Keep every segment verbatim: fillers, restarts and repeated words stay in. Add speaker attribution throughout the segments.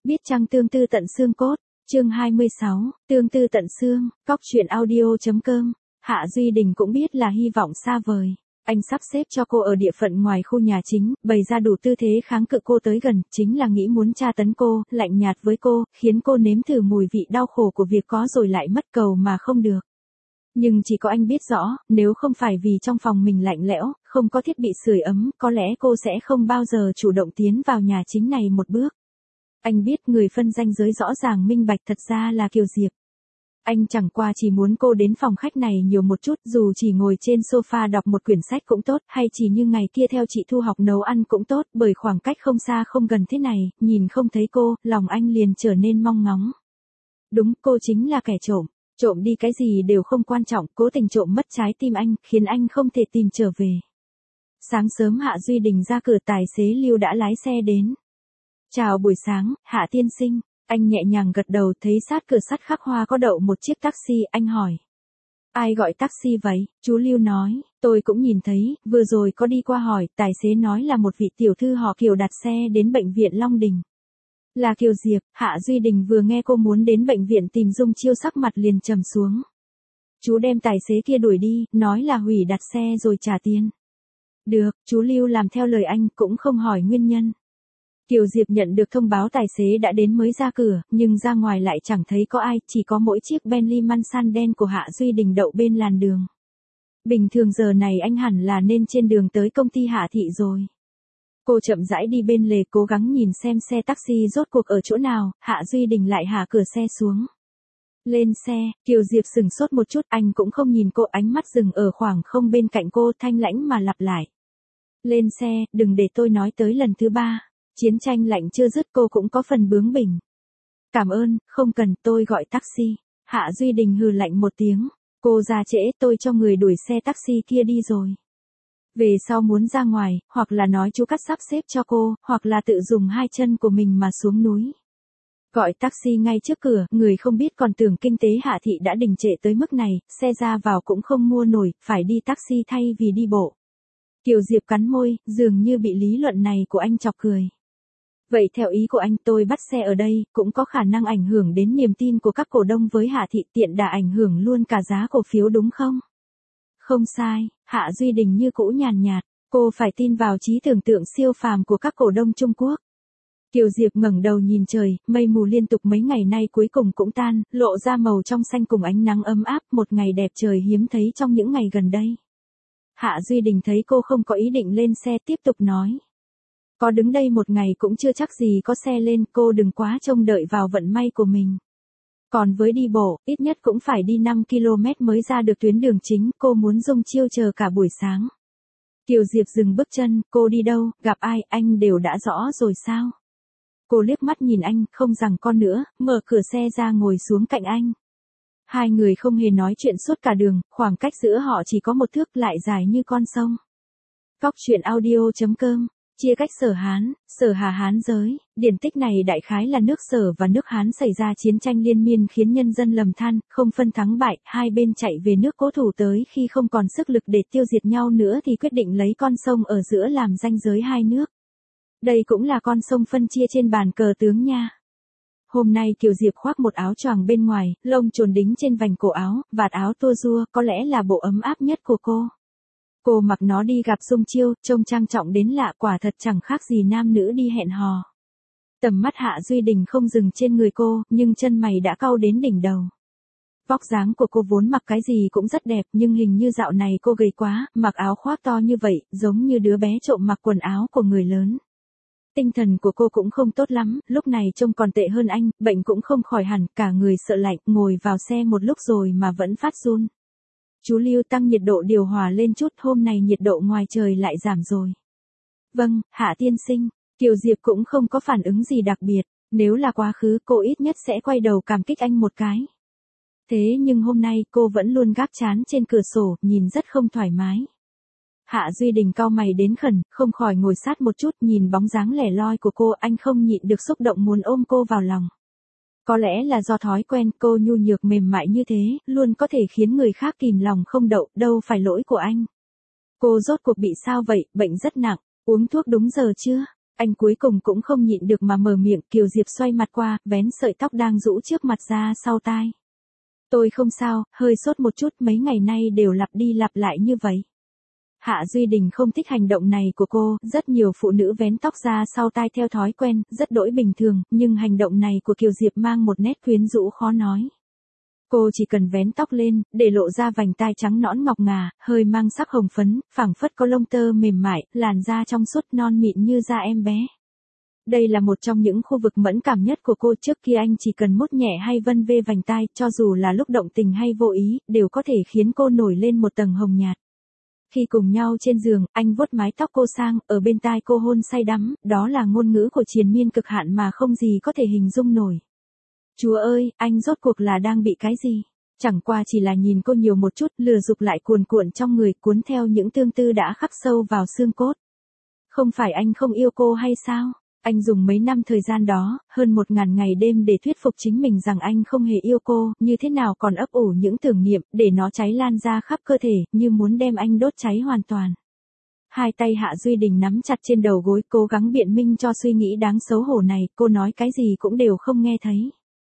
Speaker 1: Biết chăng tương tư tận xương cốt, chương hai mươi sáu, tương tư tận xương, cóc truyện audio.com, Hạ Duy Đình cũng biết là hy vọng xa vời. Anh sắp xếp cho cô ở địa phận ngoài khu nhà chính, bày ra đủ tư thế kháng cự cô tới gần, chính là nghĩ muốn tra tấn cô, lạnh nhạt với cô, khiến cô nếm thử mùi vị đau khổ của việc có rồi lại mất cầu mà không được. Nhưng chỉ có anh biết rõ, nếu không phải vì trong phòng mình lạnh lẽo, không có thiết bị sưởi ấm, có lẽ cô sẽ không bao giờ chủ động tiến vào nhà chính này một bước. Anh biết người phân ranh giới rõ ràng minh bạch thật ra là Kiều Diệp. Anh chẳng qua chỉ muốn cô đến phòng khách này nhiều một chút, dù chỉ ngồi trên sofa đọc một quyển sách cũng tốt, hay chỉ như ngày kia theo chị Thu học nấu ăn cũng tốt, bởi khoảng cách không xa không gần thế này, nhìn không thấy cô, lòng anh liền trở nên mong ngóng. Đúng, cô chính là kẻ trộm, trộm đi cái gì đều không quan trọng, cố tình trộm mất trái tim anh, khiến anh không thể tìm trở về. Sáng sớm Hạ Duy Đình ra cửa, tài xế Lưu đã lái xe đến. Chào buổi sáng, Hạ tiên sinh. Anh nhẹ nhàng gật đầu, thấy sát cửa sắt khắc hoa có đậu một chiếc taxi, anh hỏi. Ai gọi taxi vậy? Chú Lưu nói, tôi cũng nhìn thấy, vừa rồi có đi qua hỏi, tài xế nói là một vị tiểu thư họ Kiều đặt xe đến bệnh viện Long Đình. Là Kiều Diệp. Hạ Duy Đình vừa nghe cô muốn đến bệnh viện tìm Dung Chiêu sắc mặt liền trầm xuống. Chú đem tài xế kia đuổi đi, nói là hủy đặt xe rồi trả tiền. Được, chú Lưu làm theo lời anh, cũng không hỏi nguyên nhân. Kiều Diệp nhận được thông báo tài xế đã đến mới ra cửa, nhưng ra ngoài lại chẳng thấy có ai, chỉ có mỗi chiếc Bentley Mansan đen của Hạ Duy Đình đậu bên làn đường. Bình thường giờ này anh hẳn là nên trên đường tới công ty Hạ Thị rồi. Cô chậm rãi đi bên lề, cố gắng nhìn xem xe taxi rốt cuộc ở chỗ nào. Hạ Duy Đình lại hạ cửa xe xuống. Lên xe, Kiều Diệp sừng sốt một chút, anh cũng không nhìn cô, ánh mắt dừng ở khoảng không bên cạnh cô, thanh lãnh mà lặp lại. Lên xe, đừng để tôi nói tới lần thứ ba. Chiến tranh lạnh chưa dứt, cô cũng có phần bướng bỉnh. Cảm ơn, không cần, tôi gọi taxi. Hạ Duy Đình hừ lạnh một tiếng. Cô ra trễ, tôi cho người đuổi xe taxi kia đi rồi. Về sau muốn ra ngoài, hoặc là nói chú Cắt sắp xếp cho cô, hoặc là tự dùng hai chân của mình mà xuống núi. Gọi taxi ngay trước cửa, người không biết còn tưởng kinh tế Hạ Thị đã đình trệ tới mức này, xe ra vào cũng không mua nổi, phải đi taxi thay vì đi bộ. Kiều Diệp cắn môi, dường như bị lý luận này của anh chọc cười. Vậy theo ý của anh, tôi bắt xe ở đây, cũng có khả năng ảnh hưởng đến niềm tin của các cổ đông với Hạ Thị, tiện đà ảnh hưởng luôn cả giá cổ phiếu đúng không? Không sai, Hạ Duy Đình như cũ nhàn nhạt, cô phải tin vào trí tưởng tượng siêu phàm của các cổ đông Trung Quốc. Kiều Diệp ngẩng đầu nhìn trời, mây mù liên tục mấy ngày nay cuối cùng cũng tan, lộ ra màu trong xanh cùng ánh nắng ấm áp, một ngày đẹp trời hiếm thấy trong những ngày gần đây. Hạ Duy Đình thấy cô không có ý định lên xe, tiếp tục nói. Có đứng đây một ngày cũng chưa chắc gì có xe lên, cô đừng quá trông đợi vào vận may của mình. Còn với đi bộ, ít nhất cũng phải đi năm ki lô mét mới ra được tuyến đường chính, cô muốn Dung Chiêu chờ cả buổi sáng. Kiều Diệp dừng bước chân, cô đi đâu, gặp ai, anh đều đã rõ rồi sao? Cô liếc mắt nhìn anh, không giằng co nữa, mở cửa xe ra ngồi xuống cạnh anh. Hai người không hề nói chuyện suốt cả đường, khoảng cách giữa họ chỉ có một thước, lại dài như con sông. Cóc truyện audio.com. Chia cách Sở Hán, Sở Hà Hán giới, điển tích này đại khái là nước Sở và nước Hán xảy ra chiến tranh liên miên khiến nhân dân lầm than, không phân thắng bại, hai bên chạy về nước cố thủ tới khi không còn sức lực để tiêu diệt nhau nữa thì quyết định lấy con sông ở giữa làm ranh giới hai nước. Đây cũng là con sông phân chia trên bàn cờ tướng nha. Hôm nay Kiều Diệp khoác một áo choàng bên ngoài, lông trồn đính trên vành cổ áo, vạt áo tua rua, có lẽ là bộ ấm áp nhất của cô. Cô mặc nó đi gặp Dung Chiêu, trông trang trọng đến lạ, quả thật chẳng khác gì nam nữ đi hẹn hò. Tầm mắt Hạ Duy Đình không dừng trên người cô, nhưng chân mày đã cau đến đỉnh đầu. Vóc dáng của cô vốn mặc cái gì cũng rất đẹp, nhưng hình như dạo này cô gầy quá, mặc áo khoác to như vậy, giống như đứa bé trộm mặc quần áo của người lớn. Tinh thần của cô cũng không tốt lắm, lúc này trông còn tệ hơn anh, bệnh cũng không khỏi hẳn, cả người sợ lạnh, ngồi vào xe một lúc rồi mà vẫn phát run. Chú Lưu tăng nhiệt độ điều hòa lên chút, hôm nay nhiệt độ ngoài trời lại giảm rồi. Vâng, Hạ tiên sinh. Kiều Diệp cũng không có phản ứng gì đặc biệt, nếu là quá khứ cô ít nhất sẽ quay đầu cảm kích anh một cái. Thế nhưng hôm nay cô vẫn luôn gác trán trên cửa sổ, nhìn rất không thoải mái. Hạ Duy Đình cau mày đến khẩn, không khỏi ngồi sát một chút, nhìn bóng dáng lẻ loi của cô, anh không nhịn được xúc động muốn ôm cô vào lòng. Có lẽ là do thói quen, cô nhu nhược mềm mại như thế, luôn có thể khiến người khác kìm lòng không đậu, đâu phải lỗi của anh. Cô rốt cuộc bị sao vậy, bệnh rất nặng, uống thuốc đúng giờ chưa? Anh cuối cùng cũng không nhịn được mà mở miệng. Kiều Diệp xoay mặt qua, vén sợi tóc đang rũ trước mặt ra sau tai. Tôi không sao, hơi sốt một chút, mấy ngày nay đều lặp đi lặp lại như vậy. Hạ Duy Đình không thích hành động này của cô, rất nhiều phụ nữ vén tóc ra sau tai theo thói quen, rất đỗi bình thường, nhưng hành động này của Kiều Diệp mang một nét quyến rũ khó nói. Cô chỉ cần vén tóc lên, để lộ ra vành tai trắng nõn ngọc ngà, hơi mang sắc hồng phấn, phảng phất có lông tơ mềm mại, làn da trong suốt non mịn như da em bé. Đây là một trong những khu vực mẫn cảm nhất của cô, trước kia anh chỉ cần mút nhẹ hay vân vê vành tai, cho dù là lúc động tình hay vô ý, đều có thể khiến cô nổi lên một tầng hồng nhạt. Khi cùng nhau trên giường, anh vuốt mái tóc cô sang, ở bên tai cô hôn say đắm, đó là ngôn ngữ của triền miên cực hạn mà không gì có thể hình dung nổi. Chúa ơi, anh rốt cuộc là đang bị cái gì? Chẳng qua chỉ là nhìn cô nhiều một chút, lừa dục lại cuồn cuộn trong người, cuốn theo những tương tư đã khắc sâu vào xương cốt. Không phải anh không yêu cô hay sao? Anh dùng mấy năm thời gian đó, hơn một ngàn ngày đêm để thuyết phục chính mình rằng anh không hề yêu cô, như thế nào còn ấp ủ những tưởng niệm, để nó cháy lan ra khắp cơ thể, như muốn đem anh đốt cháy hoàn toàn. Hai tay Hạ Duy Đình nắm chặt trên đầu gối, cố gắng biện minh cho suy nghĩ đáng xấu hổ này, cô nói cái gì cũng đều không nghe thấy.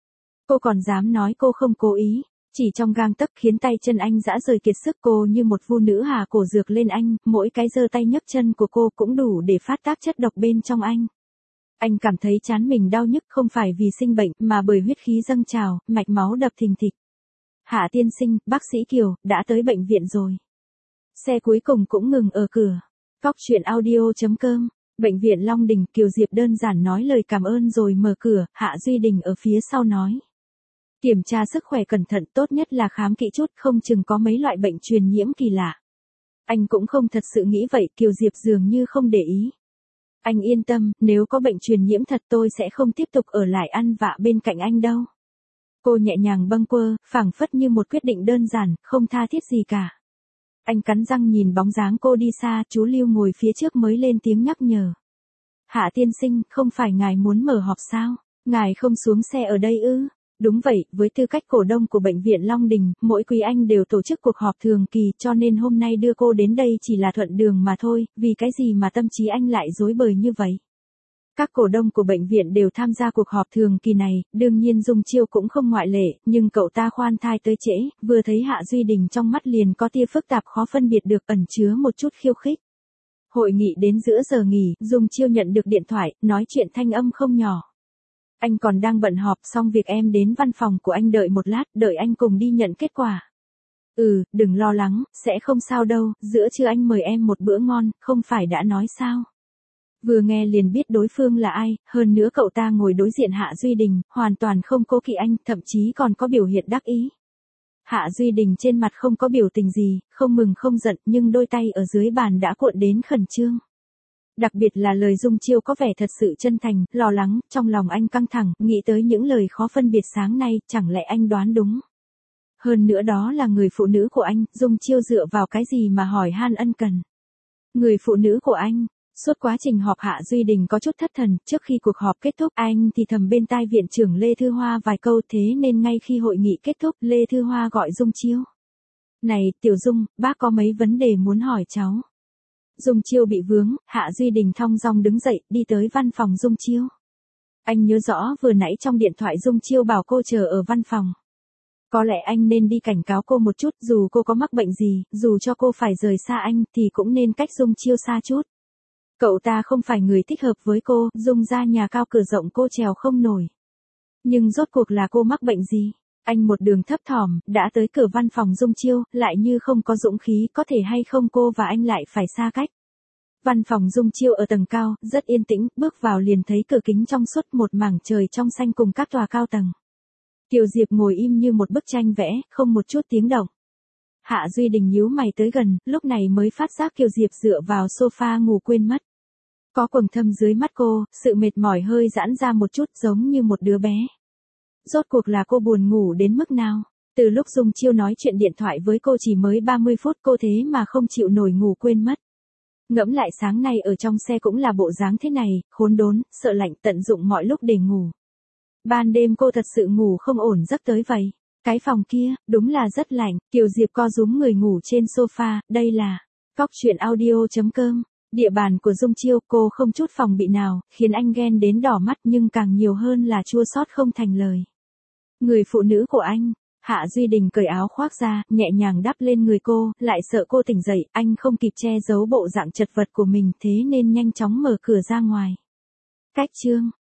Speaker 1: Cô còn dám nói cô không cố ý, chỉ trong gang tấc khiến tay chân anh dã rời kiệt sức, cô như một vu nữ hà cổ dược lên anh, mỗi cái giơ tay nhấc chân của cô cũng đủ để phát tác chất độc bên trong anh. Anh cảm thấy trán mình đau nhức không phải vì sinh bệnh mà bởi huyết khí dâng trào, mạch máu đập thình thịch. Hạ tiên sinh, bác sĩ Kiều, đã tới bệnh viện rồi. Xe cuối cùng cũng ngừng ở cửa. Cóc truyện audio chấm com, bệnh viện Long Đình, Kiều Diệp đơn giản nói lời cảm ơn rồi mở cửa, Hạ Duy Đình ở phía sau nói. Kiểm tra sức khỏe cẩn thận, tốt nhất là khám kỹ chút, không chừng có mấy loại bệnh truyền nhiễm kỳ lạ. Anh cũng không thật sự nghĩ vậy, Kiều Diệp dường như không để ý. Anh yên tâm, nếu có bệnh truyền nhiễm thật tôi sẽ không tiếp tục ở lại ăn vạ bên cạnh anh đâu. Cô nhẹ nhàng bâng quơ, phảng phất như một quyết định đơn giản, không tha thiết gì cả. Anh cắn răng nhìn bóng dáng cô đi xa, chú Lưu ngồi phía trước mới lên tiếng nhắc nhở. Hạ tiên sinh, không phải ngài muốn mở họp sao? Ngài không xuống xe ở đây ư? Đúng vậy, với tư cách cổ đông của bệnh viện Long Đình, mỗi quý anh đều tổ chức cuộc họp thường kỳ, cho nên hôm nay đưa cô đến đây chỉ là thuận đường mà thôi, vì cái gì mà tâm trí anh lại rối bời như vậy? Các cổ đông của bệnh viện đều tham gia cuộc họp thường kỳ này, đương nhiên Dung Chiêu cũng không ngoại lệ, nhưng cậu ta khoan thai tới trễ, vừa thấy Hạ Duy Đình trong mắt liền có tia phức tạp khó phân biệt được, ẩn chứa một chút khiêu khích. Hội nghị đến giữa giờ nghỉ, Dung Chiêu nhận được điện thoại, nói chuyện thanh âm không nhỏ. Anh còn đang bận họp, xong việc em đến văn phòng của anh đợi một lát, đợi anh cùng đi nhận kết quả. Ừ, đừng lo lắng, sẽ không sao đâu, giữa trưa anh mời em một bữa ngon, không phải đã nói sao? Vừa nghe liền biết đối phương là ai, hơn nữa cậu ta ngồi đối diện Hạ Duy Đình, hoàn toàn không cố kỵ anh, thậm chí còn có biểu hiện đắc ý. Hạ Duy Đình trên mặt không có biểu tình gì, không mừng không giận, nhưng đôi tay ở dưới bàn đã cuộn đến khẩn trương. Đặc biệt là lời Dung Chiêu có vẻ thật sự chân thành, lo lắng, trong lòng anh căng thẳng, nghĩ tới những lời khó phân biệt sáng nay, chẳng lẽ anh đoán đúng. Hơn nữa đó là người phụ nữ của anh, Dung Chiêu dựa vào cái gì mà hỏi han ân cần. Người phụ nữ của anh. Suốt quá trình họp Hạ Duy Đình có chút thất thần, trước khi cuộc họp kết thúc anh thì thầm bên tai viện trưởng Lê Thư Hoa vài câu, thế nên ngay khi hội nghị kết thúc Lê Thư Hoa gọi Dung Chiêu. Này, Tiểu Dung, bác có mấy vấn đề muốn hỏi cháu. Dung Chiêu bị vướng, Hạ Duy Đình thong dong đứng dậy, đi tới văn phòng Dung Chiêu. Anh nhớ rõ vừa nãy trong điện thoại Dung Chiêu bảo cô chờ ở văn phòng. Có lẽ anh nên đi cảnh cáo cô một chút, dù cô có mắc bệnh gì, dù cho cô phải rời xa anh, thì cũng nên cách Dung Chiêu xa chút. Cậu ta không phải người thích hợp với cô, Dung ra nhà cao cửa rộng cô trèo không nổi. Nhưng rốt cuộc là cô mắc bệnh gì? Anh một đường thấp thỏm, đã tới cửa văn phòng Dung Chiêu, lại như không có dũng khí, có thể hay không cô và anh lại phải xa cách. Văn phòng Dung Chiêu ở tầng cao, rất yên tĩnh, bước vào liền thấy cửa kính trong suốt, một mảng trời trong xanh cùng các tòa cao tầng. Kiều Diệp ngồi im như một bức tranh vẽ, không một chút tiếng động. Hạ Duy Đình nhíu mày tới gần, lúc này mới phát giác Kiều Diệp dựa vào sofa ngủ quên mất. Có quầng thâm dưới mắt cô, sự mệt mỏi hơi giãn ra một chút, giống như một đứa bé. Rốt cuộc là cô buồn ngủ đến mức nào? Từ lúc Dung Chiêu nói chuyện điện thoại với cô chỉ mới ba mươi phút, cô thế mà không chịu nổi ngủ quên mất. Ngẫm lại sáng nay ở trong xe cũng là bộ dáng thế này, khốn đốn, sợ lạnh, tận dụng mọi lúc để ngủ. Ban đêm cô thật sự ngủ không ổn giấc tới vậy. Cái phòng kia, đúng là rất lạnh, Kiều Diệp co rúm người ngủ trên sofa, đây là Cóc truyện audio chấm com. Địa bàn của Dung Chiêu cô không chút phòng bị nào, khiến anh ghen đến đỏ mắt nhưng càng nhiều hơn là chua xót không thành lời. Người phụ nữ của anh, Hạ Duy Đình cởi áo khoác ra, nhẹ nhàng đắp lên người cô, lại sợ cô tỉnh dậy, anh không kịp che giấu bộ dạng chật vật của mình thế nên nhanh chóng mở cửa ra ngoài. Cách chương